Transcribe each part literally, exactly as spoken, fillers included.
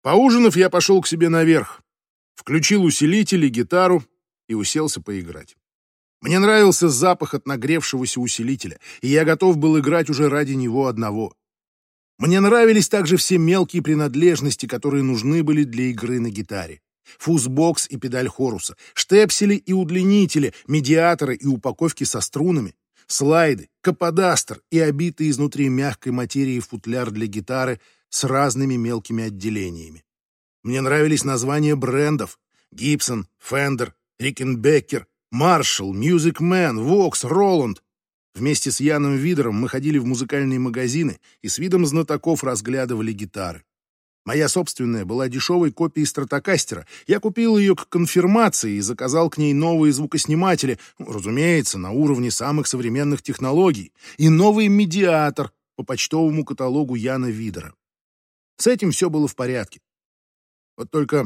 Поужинав, я пошел к себе наверх, включил усилитель и гитару и уселся поиграть. Мне нравился запах от нагревшегося усилителя, и я готов был играть уже ради него одного. Мне нравились также все мелкие принадлежности, которые нужны были для игры на гитаре. Фузбокс и педаль хоруса, штепсели и удлинители, медиаторы и упаковки со струнами, слайды, каподастер и обитый изнутри мягкой материи футляр для гитары с разными мелкими отделениями. Мне нравились названия брендов: Gibson, Fender, Rickenbacker, Marshall, Music Man, Vox, Roland. Вместе с Яном Видером мы ходили в музыкальные магазины и с видом знатоков разглядывали гитары. Моя собственная была дешевой копией стратокастера. Я купил ее к конфирмации и заказал к ней новые звукосниматели, ну, разумеется, на уровне самых современных технологий, и новый медиатор по почтовому каталогу Яна Видера. С этим все было в порядке. Вот только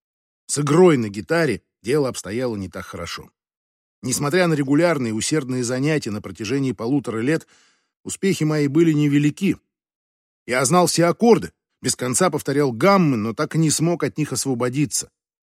с игрой на гитаре дело обстояло не так хорошо. Несмотря на регулярные усердные занятия на протяжении полутора лет, успехи мои были невелики. Я знал все аккорды, без конца повторял гаммы, но так и не смог от них освободиться.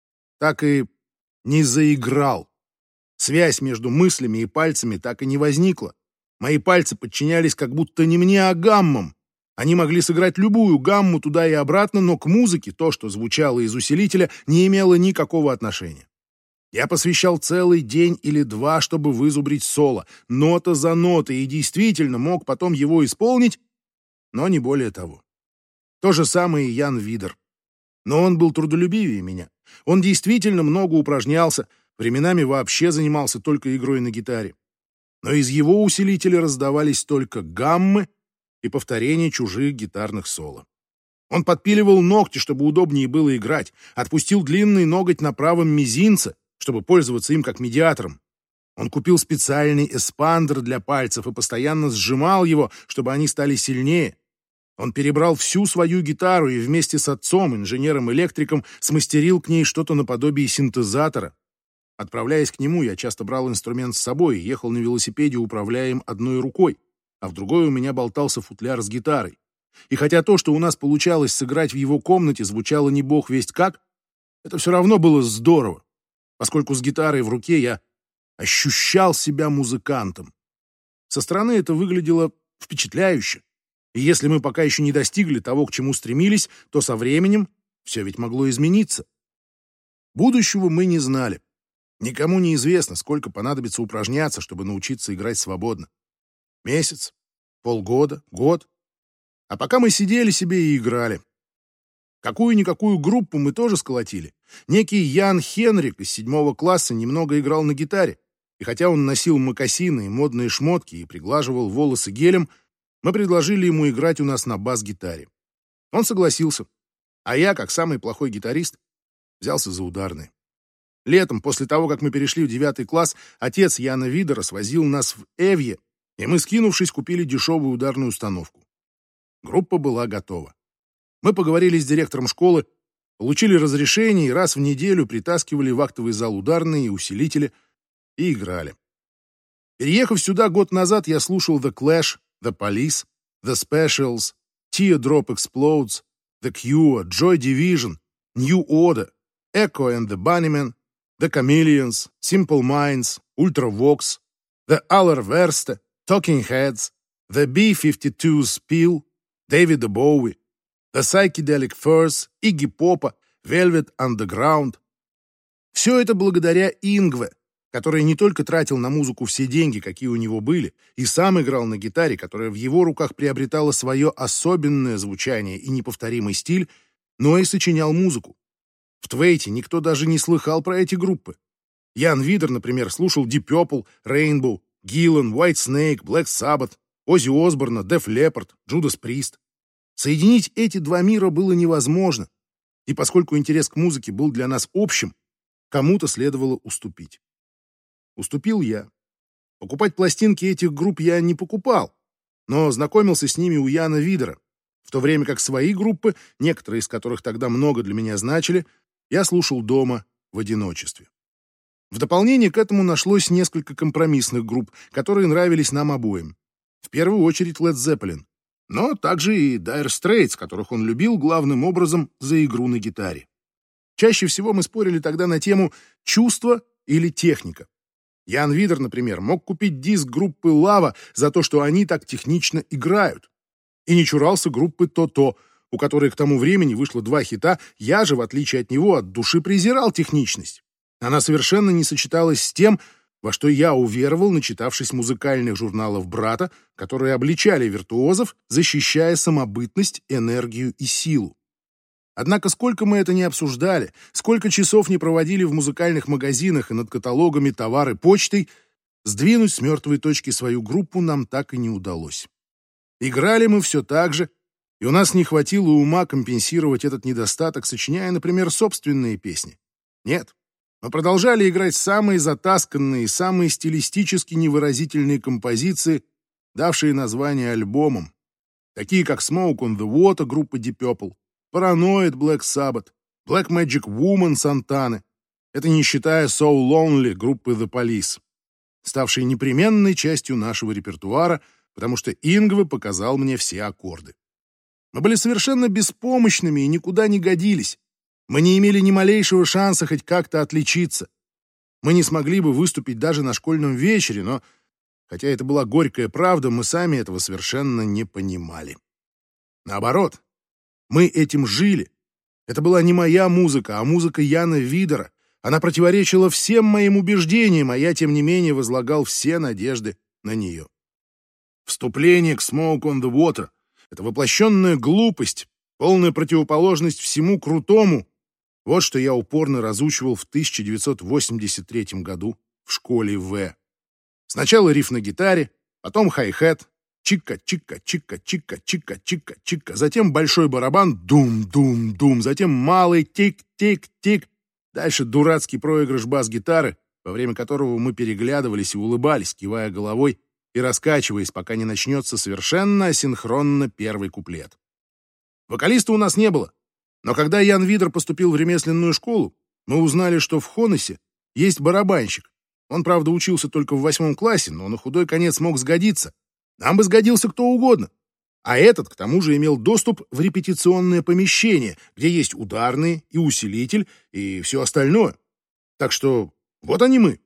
Так и не заиграл. Связь между мыслями и пальцами так и не возникла. Мои пальцы подчинялись как будто не мне, а гаммам. Они могли сыграть любую гамму туда и обратно, но к музыке то, что звучало из усилителя, не имело никакого отношения. Я посвящал целый день или два, чтобы вызубрить соло, нота за нотой, и действительно мог потом его исполнить, но не более того. То же самое и Ян Видер. Но он был трудолюбивее меня. Он действительно много упражнялся, временами вообще занимался только игрой на гитаре. Но из его усилителя раздавались только гаммы и повторения чужих гитарных соло. Он подпиливал ногти, чтобы удобнее было играть, отпустил длинный ноготь на правом мизинце, чтобы пользоваться им как медиатором. Он купил специальный эспандер для пальцев и постоянно сжимал его, чтобы они стали сильнее. Он перебрал всю свою гитару и вместе с отцом, инженером-электриком, смастерил к ней что-то наподобие синтезатора. Отправляясь к нему, я часто брал инструмент с собой и ехал на велосипеде, управляя им одной рукой, а в другой у меня болтался футляр с гитарой. И хотя то, что у нас получалось сыграть в его комнате, звучало не бог весть как, это все равно было здорово, поскольку с гитарой в руке я ощущал себя музыкантом. Со стороны это выглядело впечатляюще. И если мы пока еще не достигли того, к чему стремились, то со временем все ведь могло измениться. Будущего мы не знали. Никому не известно, сколько понадобится упражняться, чтобы научиться играть свободно. Месяц, полгода, год. А пока мы сидели себе и играли. Какую-никакую группу мы тоже сколотили. Некий Ян Хенрик из седьмого класса немного играл на гитаре, и хотя он носил мокасины и модные шмотки и приглаживал волосы гелем, мы предложили ему играть у нас на бас-гитаре. Он согласился, а я, как самый плохой гитарист, взялся за ударные. Летом, после того, как мы перешли в девятый класс, отец Яна Видера свозил нас в Эвье, и мы, скинувшись, купили дешевую ударную установку. Группа была готова. Мы поговорили с директором школы, получили разрешение и раз в неделю притаскивали в актовый зал ударные и усилители и играли. Переехав сюда год назад, я слушал The Clash, The Police, The Specials, Teardrop Explodes, The Cure, Joy Division, New Order, Echo and the Bunnymen, The Chameleons, Simple Minds, Ultravox, The Allerverste, Talking Heads, The би фифти-ту Spill, David Bowie, The Psychedelic Furs, Iggy Pop, Velvet Underground. Все это благодаря Ингве, который не только тратил на музыку все деньги, какие у него были, и сам играл на гитаре, которая в его руках приобретала свое особенное звучание и неповторимый стиль, но и сочинял музыку. В Твейте никто даже не слыхал про эти группы. Ян Видер, например, слушал Deep Purple, Rainbow, Gillan, White Snake, Black Sabbath, Оззи Осборна, Def Leppard, Judas Priest. Соединить эти два мира было невозможно, и поскольку интерес к музыке был для нас общим, кому-то следовало уступить. Уступил я. Покупать пластинки этих групп я не покупал, но знакомился с ними у Яна Видера, в то время как свои группы, некоторые из которых тогда много для меня значили, я слушал дома в одиночестве. В дополнение к этому нашлось несколько компромиссных групп, которые нравились нам обоим. В первую очередь Led Zeppelin. но также и Dire Straits, которых он любил главным образом за игру на гитаре. Чаще всего мы спорили тогда на тему «чувство» или «техника». Ян Видер, например, мог купить диск группы «Лава» за то, что они так технично играют. И не чурался группы «То-То», у которой к тому времени вышло два хита. Я же, в отличие от него, от души презирал техничность. Она совершенно не сочеталась с тем, во что я уверовал, начитавшись музыкальных журналов брата, которые обличали виртуозов, защищая самобытность, энергию и силу. Однако сколько мы это не обсуждали, сколько часов не проводили в музыкальных магазинах и над каталогами товар и почтой, сдвинуть с мертвой точки свою группу нам так и не удалось. Играли мы все так же, и у нас не хватило ума компенсировать этот недостаток, сочиняя, например, собственные песни. Нет. Мы продолжали играть самые затасканные, самые стилистически невыразительные композиции, давшие название альбомам, такие как Smoke on the Water группы Deep Purple, Paranoid Black Sabbath, Black Magic Woman Сантаны, это не считая So Lonely группы The Police, ставшие непременной частью нашего репертуара, потому что Ингве показал мне все аккорды. Мы были совершенно беспомощными и никуда не годились. Мы не имели ни малейшего шанса хоть как-то отличиться. Мы не смогли бы выступить даже на школьном вечере, но, хотя это была горькая правда, мы сами этого совершенно не понимали. Наоборот, мы этим жили. Это была не моя музыка, а музыка Яна Видера. Она противоречила всем моим убеждениям, а я, тем не менее, возлагал все надежды на нее. Вступление к Smoke on the Water — это воплощенная глупость, полная противоположность всему крутому. Вот что я упорно разучивал в тысяча девятьсот восемьдесят третьем году в школе В. Сначала риф на гитаре, потом хай-хэт, чика-чика-чика-чика-чика-чика-чика, затем большой барабан, дум-дум-дум, затем малый тик-тик-тик, дальше дурацкий проигрыш бас-гитары, во время которого мы переглядывались и улыбались, кивая головой и раскачиваясь, пока не начнется совершенно асинхронно первый куплет. Вокалиста у нас не было. Но когда Ян Видер поступил в ремесленную школу, мы узнали, что в Хонессе есть барабанщик. Он, правда, учился только в восьмом классе, но на худой конец мог сгодиться. Нам бы сгодился кто угодно. А этот, к тому же, имел доступ в репетиционное помещение, где есть ударные и усилитель, и все остальное. Так что вот они мы.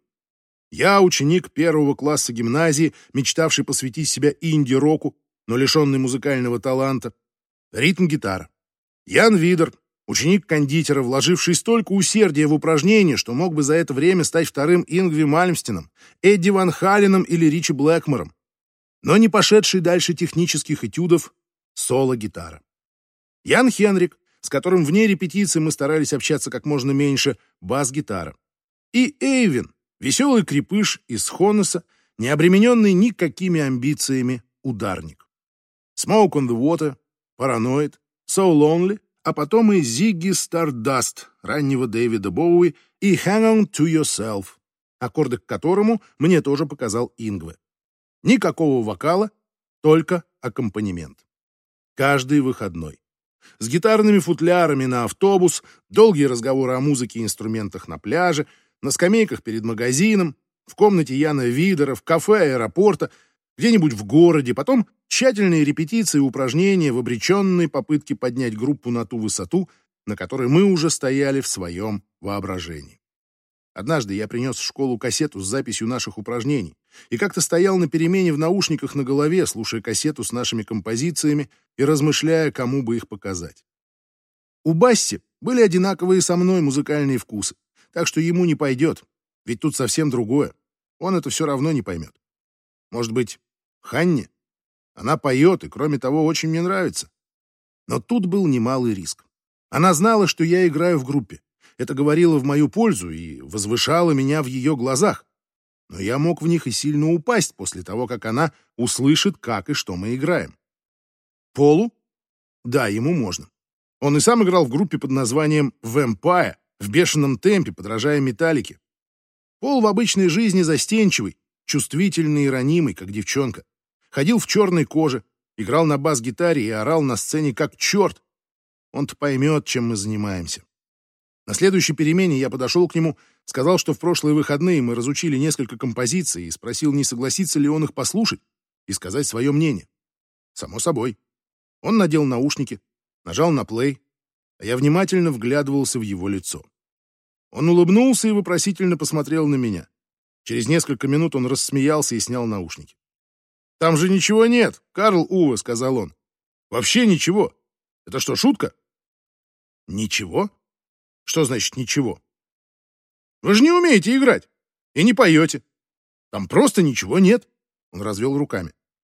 Я ученик первого класса гимназии, мечтавший посвятить себя инди-року, но лишенный музыкального таланта. Ритм-гитара. Ян Видер, ученик кондитера, вложивший столько усердия в упражнения, что мог бы за это время стать вторым Ингви Мальмстеном, Эдди Ван Халеном или Ричи Блэкмором, но не пошедший дальше технических этюдов соло-гитара. Ян Хенрик, с которым вне репетиции мы старались общаться как можно меньше, бас-гитара. И Эйвин, веселый крепыш из Хонесса, не обремененный никакими амбициями ударник. Smoke on the Water, Paranoid, So Lonely, а потом и Ziggy Stardust раннего Дэвида Боуи и Hang On To Yourself, аккорды к которому мне тоже показал Ингве. Никакого вокала, только аккомпанемент. Каждый выходной. С гитарными футлярами на автобус, долгие разговоры о музыке и инструментах на пляже, на скамейках перед магазином, в комнате Яна Видера, в кафе аэропорта, где-нибудь в городе, потом тщательные репетиции и упражнения в обреченной попытке поднять группу на ту высоту, на которой мы уже стояли в своем воображении. Однажды я принес в школу кассету с записью наших упражнений и как-то стоял на перемене в наушниках на голове, слушая кассету с нашими композициями и размышляя, кому бы их показать. У Басси были одинаковые со мной музыкальные вкусы, так что ему не пойдет, ведь тут совсем другое. Он это все равно не поймет. Может быть, Ханне? Она поет и, кроме того, очень мне нравится. Но тут был немалый риск. Она знала, что я играю в группе. Это говорило в мою пользу и возвышало меня в ее глазах. Но я мог в них и сильно упасть после того, как она услышит, как и что мы играем. Полу? Да, ему можно. Он и сам играл в группе под названием «Vampire» в бешеном темпе, подражая металлике. Пол в обычной жизни застенчивый, чувствительный и ранимый, как девчонка. Ходил в черной коже, играл на бас-гитаре и орал на сцене как черт. Он-то поймет, чем мы занимаемся. На следующей перемене я подошел к нему, сказал, что в прошлые выходные мы разучили несколько композиций и спросил, не согласится ли он их послушать и сказать свое мнение. Само собой. Он надел наушники, нажал на плей, а я внимательно вглядывался в его лицо. Он улыбнулся и вопросительно посмотрел на меня. Через несколько минут он рассмеялся и снял наушники. «Там же ничего нет, Карл Уве», — сказал он. «Вообще ничего. Это что, шутка?» «Ничего? Что значит ничего? Вы же не умеете играть и не поете. Там просто ничего нет». Он развел руками.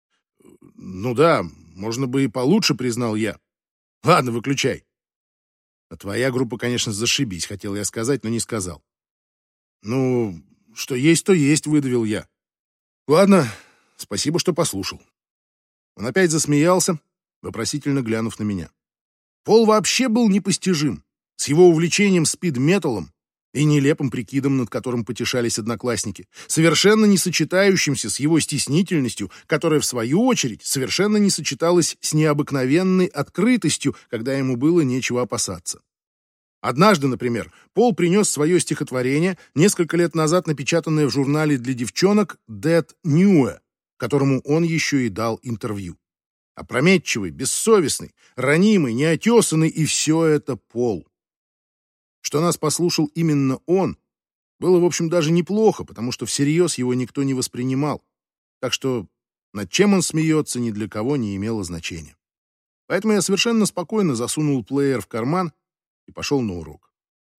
«Ну да, можно бы и получше», — признал я. «Ладно, выключай». «А твоя группа, конечно, зашибись», — хотел я сказать, но не сказал. «Ну, что есть, то есть», — выдавил я. «Ладно, спасибо, что послушал». Он опять засмеялся, вопросительно глянув на меня. Пол вообще был непостижим, с его увлечением спид-металом и нелепым прикидом, над которым потешались одноклассники, совершенно не сочетающимся с его стеснительностью, которая, в свою очередь, совершенно не сочеталась с необыкновенной открытостью, когда ему было нечего опасаться. Однажды, например, Пол принес свое стихотворение, несколько лет назад напечатанное в журнале для девчонок «Dead Neue», которому он еще и дал интервью. Опрометчивый, бессовестный, ранимый, неотесанный, и все это Пол. Что нас послушал именно он, было, в общем, даже неплохо, потому что всерьез его никто не воспринимал. Так что над чем он смеется, ни для кого не имело значения. Поэтому я совершенно спокойно засунул плеер в карман и пошел на урок.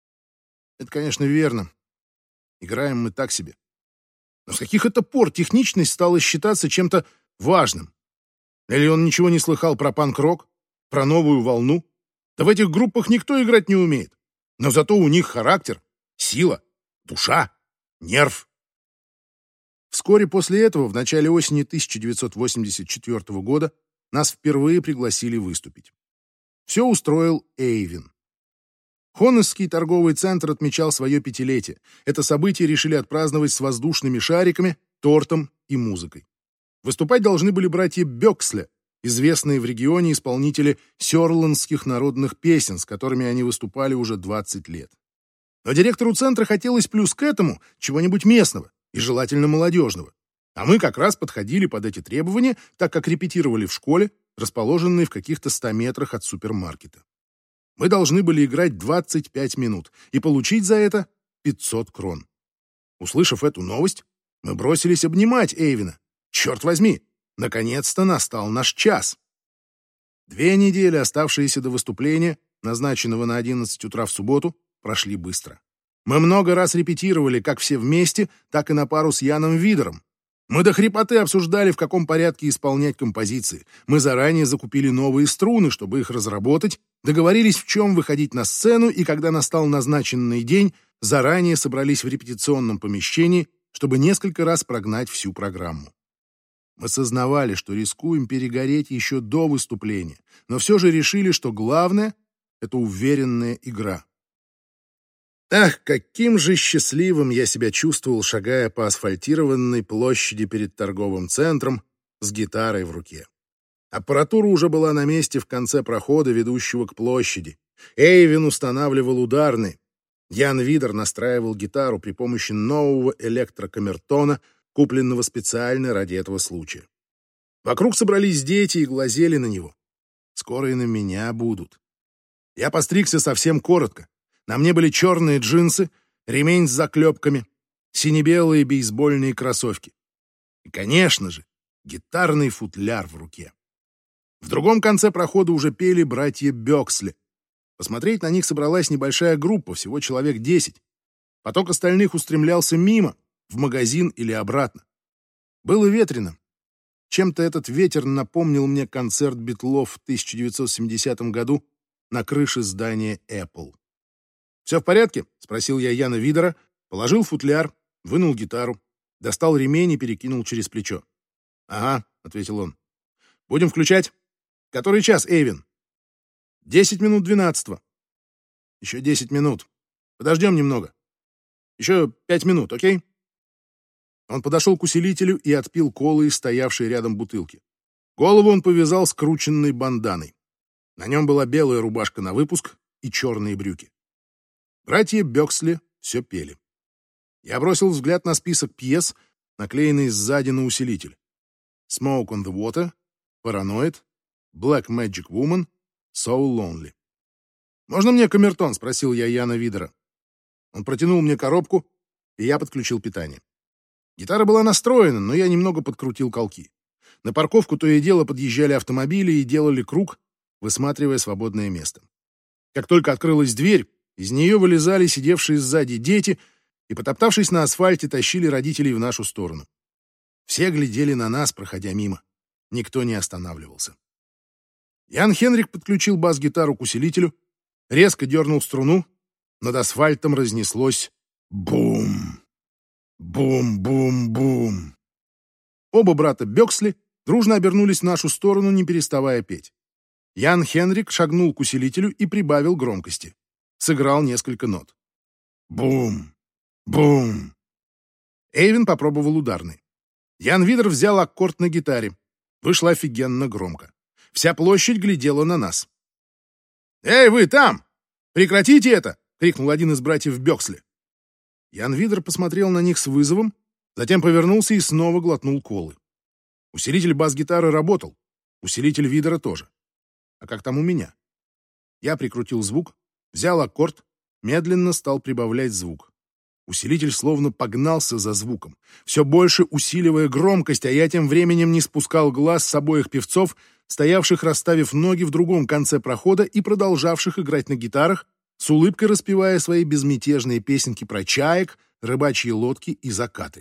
Это, конечно, верно. Играем мы так себе. Но с каких это пор техничность стала считаться чем-то важным? Или он ничего не слыхал про панк-рок, про новую волну? Да в этих группах никто играть не умеет. Но зато у них характер, сила, душа, нерв. Вскоре после этого, в начале осени тысяча девятьсот восемьдесят четвёртого года, нас впервые пригласили выступить. Все устроил Эйвин. Хонесский торговый центр отмечал свое пятилетие. Это событие решили отпраздновать с воздушными шариками, тортом и музыкой. Выступать должны были братья Бёксле, известные в регионе исполнители сёрландских народных песен, с которыми они выступали уже двадцать лет. Но директору центра хотелось плюс к этому чего-нибудь местного и желательно молодежного. А мы как раз подходили под эти требования, так как репетировали в школе, расположенной в каких-то ста метрах от супермаркета. Мы должны были играть двадцать пять минут и получить за это пятьсот крон. Услышав эту новость, мы бросились обнимать Эйвина. Черт возьми, наконец-то настал наш час. Две недели, оставшиеся до выступления, назначенного на одиннадцать утра в субботу, прошли быстро. Мы много раз репетировали, как все вместе, так и на пару с Яном Видером. Мы до хрипоты обсуждали, в каком порядке исполнять композиции. Мы заранее закупили новые струны, чтобы их разработать, договорились, в чем выходить на сцену, и когда настал назначенный день, заранее собрались в репетиционном помещении, чтобы несколько раз прогнать всю программу. Мы сознавали, что рискуем перегореть еще до выступления, но все же решили, что главное — это уверенная игра. Ах, каким же счастливым я себя чувствовал, шагая по асфальтированной площади перед торговым центром с гитарой в руке. Аппаратура уже была на месте в конце прохода, ведущего к площади. Эйвин устанавливал ударные. Ян Видер настраивал гитару при помощи нового электрокамертона, купленного специально ради этого случая. Вокруг собрались дети и глазели на него. Скоро и на меня будут. Я постригся совсем коротко. На мне были черные джинсы, ремень с заклепками, сине-белые бейсбольные кроссовки. И, конечно же, гитарный футляр в руке. В другом конце прохода уже пели братья Бёксли. Посмотреть на них собралась небольшая группа, всего человек десять. Поток остальных устремлялся мимо, в магазин или обратно. Было ветрено. Чем-то этот ветер напомнил мне концерт Битлов в тысяча девятьсот семидесятом году на крыше здания Apple. «Все в порядке?» — спросил я Яна Видера, положил футляр, вынул гитару, достал ремень и перекинул через плечо. «Ага», — ответил он. «Будем включать? Который час, Эйвин?» «Десять минут двенадцатого». «Еще десять минут. Подождем немного. Еще пять минут, окей?» Он подошел к усилителю и отпил колы из стоявшей рядом бутылки. Голову он повязал скрученной банданой. На нем была белая рубашка на выпуск и черные брюки. Братья Бёксли все пели. Я бросил взгляд на список пьес, наклеенный сзади на усилитель. «Smoke on the Water», «Paranoid», Black Magic Woman, So Lonely. «Можно мне камертон?» — спросил я Яна Видера. Он протянул мне коробку, и я подключил питание. Гитара была настроена, но я немного подкрутил колки. На парковку то и дело подъезжали автомобили и делали круг, высматривая свободное место. Как только открылась дверь, из нее вылезали сидевшие сзади дети и, потоптавшись на асфальте, тащили родителей в нашу сторону. Все глядели на нас, проходя мимо. Никто не останавливался. Ян Хенрик подключил бас-гитару к усилителю, резко дернул струну, над асфальтом разнеслось бум, бум-бум-бум. Оба брата Бёксли дружно обернулись в нашу сторону, не переставая петь. Ян Хенрик шагнул к усилителю и прибавил громкости. Сыграл несколько нот. Бум! Бум! Эйвин попробовал ударный. Ян Видер взял аккорд на гитаре. Вышло офигенно громко. Вся площадь глядела на нас. «Эй, вы там! Прекратите это!» — крикнул один из братьев Бёксли. Ян Видер посмотрел на них с вызовом, затем повернулся и снова глотнул колы. Усилитель бас-гитары работал, усилитель Видера тоже. А как там у меня? Я прикрутил звук, взял аккорд, медленно стал прибавлять звук. Усилитель словно погнался за звуком, все больше усиливая громкость, а я тем временем не спускал глаз с обоих певцов, стоявших, расставив ноги в другом конце прохода и продолжавших играть на гитарах, с улыбкой распевая свои безмятежные песенки про чаек, рыбачьи лодки и закаты.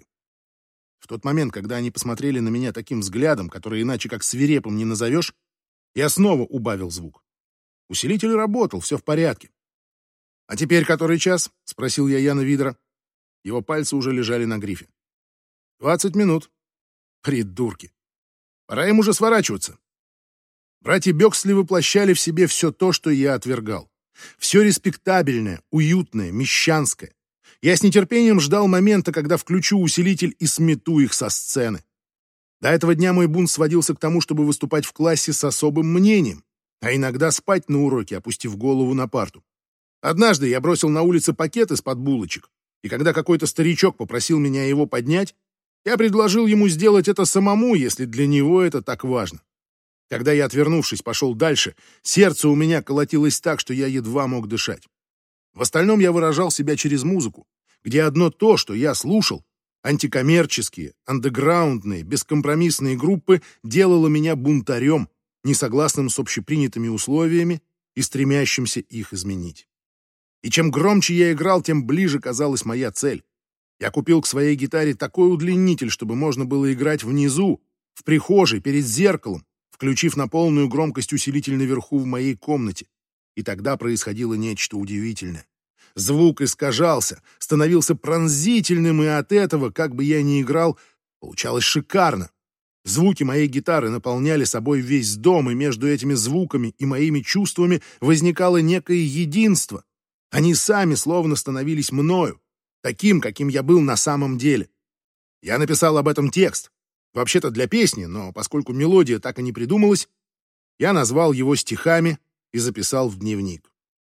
В тот момент, когда они посмотрели на меня таким взглядом, который иначе как свирепым не назовешь, я снова убавил звук. Усилитель работал, все в порядке. «А теперь который час?» — спросил я Яна Видера. Его пальцы уже лежали на грифе. «Двадцать минут». Придурки. Пора им уже сворачиваться. Братья Бёксли воплощали в себе все то, что я отвергал. Все респектабельное, уютное, мещанское. Я с нетерпением ждал момента, когда включу усилитель и смету их со сцены. До этого дня мой бунт сводился к тому, чтобы выступать в классе с особым мнением, а иногда спать на уроке, опустив голову на парту. Однажды я бросил на улице пакет из-под булочек, и когда какой-то старичок попросил меня его поднять, я предложил ему сделать это самому, если для него это так важно. Когда я, отвернувшись, пошел дальше, сердце у меня колотилось так, что я едва мог дышать. В остальном я выражал себя через музыку, где одно то, что я слушал, антикоммерческие, андеграундные, бескомпромиссные группы, делало меня бунтарем, несогласным с общепринятыми условиями и стремящимся их изменить. И чем громче я играл, тем ближе казалась моя цель. Я купил к своей гитаре такой удлинитель, чтобы можно было играть внизу, в прихожей, перед зеркалом, включив на полную громкость усилитель наверху в моей комнате. И тогда происходило нечто удивительное. Звук искажался, становился пронзительным, и от этого, как бы я ни играл, получалось шикарно. Звуки моей гитары наполняли собой весь дом, и между этими звуками и моими чувствами возникало некое единство. Они сами словно становились мною, таким, каким я был на самом деле. Я написал об этом текст, вообще-то для песни, но поскольку мелодия так и не придумалась, я назвал его стихами и записал в дневник.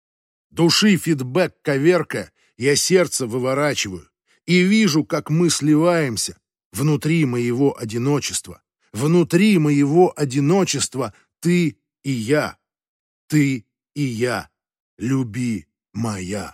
Души фидбэк коверка, я сердце выворачиваю и вижу, как мы сливаемся внутри моего одиночества. Внутри моего одиночества ты и я, ты и я, люби моя.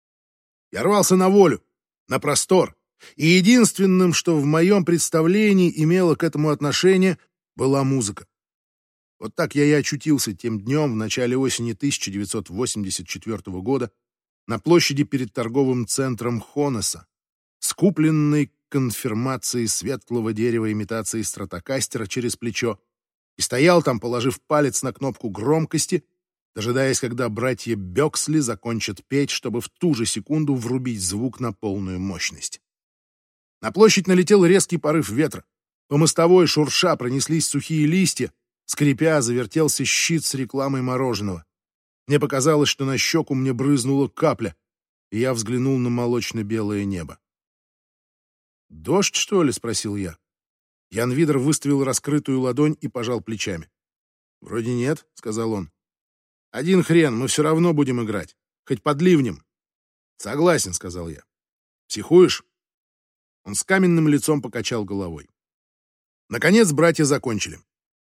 Я рвался на волю, на простор, и единственным, что в моем представлении имело к этому отношение, была музыка. Вот так я и очутился тем днем в начале осени тысяча девятьсот восемьдесят четвёртого года на площади перед торговым центром Хонеса, скупленной конфирмацией светлого дерева имитации стратокастера через плечо, и стоял там, положив палец на кнопку громкости, дожидаясь, когда братья Бёксли закончат петь, чтобы в ту же секунду врубить звук на полную мощность. На площадь налетел резкий порыв ветра. По мостовой шурша пронеслись сухие листья, скрипя, завертелся щит с рекламой мороженого. Мне показалось, что на щеку мне брызнула капля, и я взглянул на молочно-белое небо. «Дождь, что ли?» — спросил я. Ян Видер выставил раскрытую ладонь и пожал плечами. «Вроде нет», — сказал он. «Один хрен, мы все равно будем играть, хоть под ливнем». «Согласен», — сказал я. «Психуешь?» Он с каменным лицом покачал головой. Наконец братья закончили.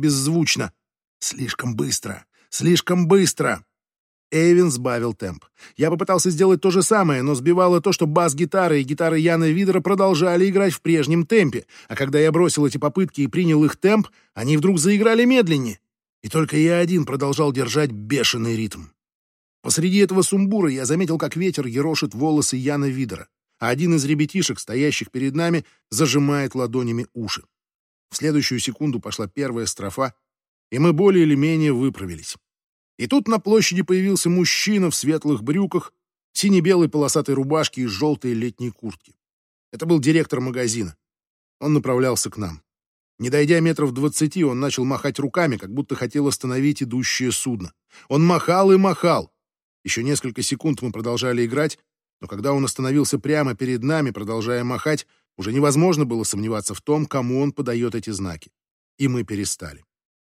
беззвучно. Слишком быстро, слишком быстро. Эйвин сбавил темп. Я попытался сделать то же самое, но сбивало то, что бас-гитара и гитара Яна Видера продолжали играть в прежнем темпе, а когда я бросил эти попытки и принял их темп, они вдруг заиграли медленнее. И только я один продолжал держать бешеный ритм. Посреди этого сумбура я заметил, как ветер ерошит волосы Яна Видера, а один из ребятишек, стоящих перед нами, зажимает ладонями уши. В следующую секунду пошла первая строфа, и мы более или менее выправились. И тут на площади появился мужчина в светлых брюках, сине-белой полосатой рубашке и желтой летней куртке. Это был директор магазина. Он направлялся к нам. Не дойдя метров двадцати, он начал махать руками, как будто хотел остановить идущее судно. Он махал и махал. Еще несколько секунд мы продолжали играть, но когда он остановился прямо перед нами, продолжая махать, уже невозможно было сомневаться в том, кому он подает эти знаки. И мы перестали.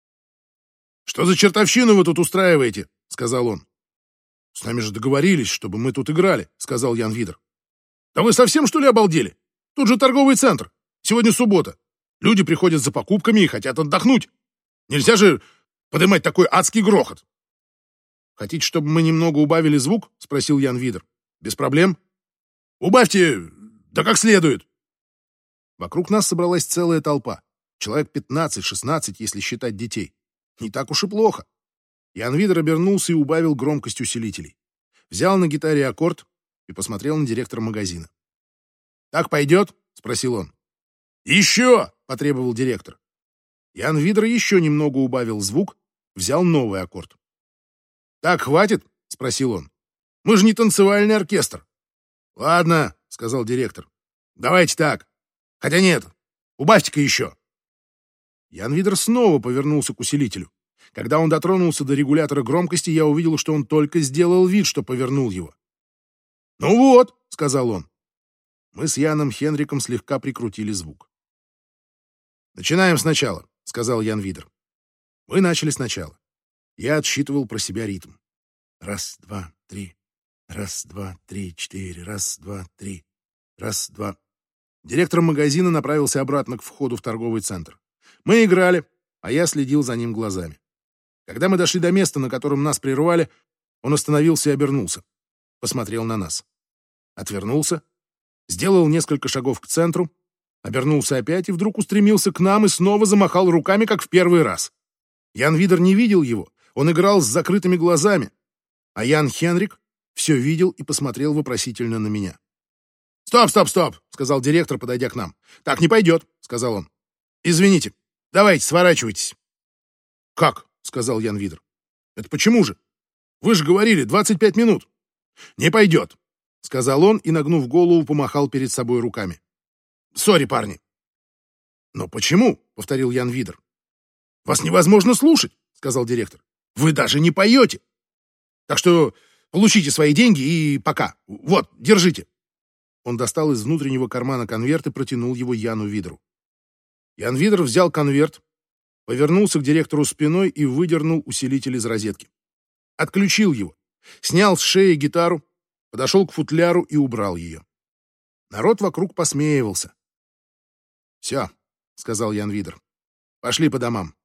«Что за чертовщину вы тут устраиваете?» — сказал он. «С нами же договорились, чтобы мы тут играли», — сказал Ян Видер. «Да вы совсем, что ли, обалдели? Тут же торговый центр. Сегодня суббота. Люди приходят за покупками и хотят отдохнуть. Нельзя же поднимать такой адский грохот». «Хотите, чтобы мы немного убавили звук?» — спросил Ян Видер. «Без проблем». «Убавьте, да как следует». Вокруг нас собралась целая толпа. Человек пятнадцать-шестнадцать, если считать детей. Не так уж и плохо. Ян Видер обернулся и убавил громкость усилителей. Взял на гитаре аккорд и посмотрел на директора магазина. «Так пойдет?» — спросил он. «Еще!» — потребовал директор. Ян Видер еще немного убавил звук, взял новый аккорд. «Так хватит?» — спросил он. «Мы же не танцевальный оркестр». «Ладно», — сказал директор. «Давайте так. Хотя нет, убавьте-ка еще». Ян Видер снова повернулся к усилителю. Когда он дотронулся до регулятора громкости, я увидел, что он только сделал вид, что повернул его. «Ну вот», — сказал он. Мы с Яном Хенриком слегка прикрутили звук. «Начинаем сначала», — сказал Ян Видер. Мы начали сначала. Я отсчитывал про себя ритм. Раз, два, три. Раз, два, три, четыре. Раз, два, три. Раз, два. Директор магазина направился обратно к входу в торговый центр. Мы играли, а я следил за ним глазами. Когда мы дошли до места, на котором нас прервали, он остановился и обернулся. Посмотрел на нас. Отвернулся, сделал несколько шагов к центру, обернулся опять и вдруг устремился к нам и снова замахал руками, как в первый раз. Ян Видер не видел его, он играл с закрытыми глазами, а Ян Хенрик все видел и посмотрел вопросительно на меня. «Стоп, стоп, стоп!» — сказал директор, подойдя к нам. «Так не пойдет», — сказал он. «Извините, давайте, сворачивайтесь». «Как?» — сказал Ян Видер. «Это почему же? Вы же говорили, двадцать пять минут». «Не пойдет», — сказал он и, нагнув голову, помахал перед собой руками. «Сори, парни». «Но почему?» — повторил Ян Видер. «Вас невозможно слушать», — сказал директор. «Вы даже не поете. Так что получите свои деньги и пока. Вот, держите». Он достал из внутреннего кармана конверт и протянул его Яну Видеру. Ян Видер взял конверт, повернулся к директору спиной и выдернул усилитель из розетки. Отключил его, снял с шеи гитару, подошел к футляру и убрал ее. Народ вокруг посмеивался. «Все», — сказал Ян Видер, — «пошли по домам».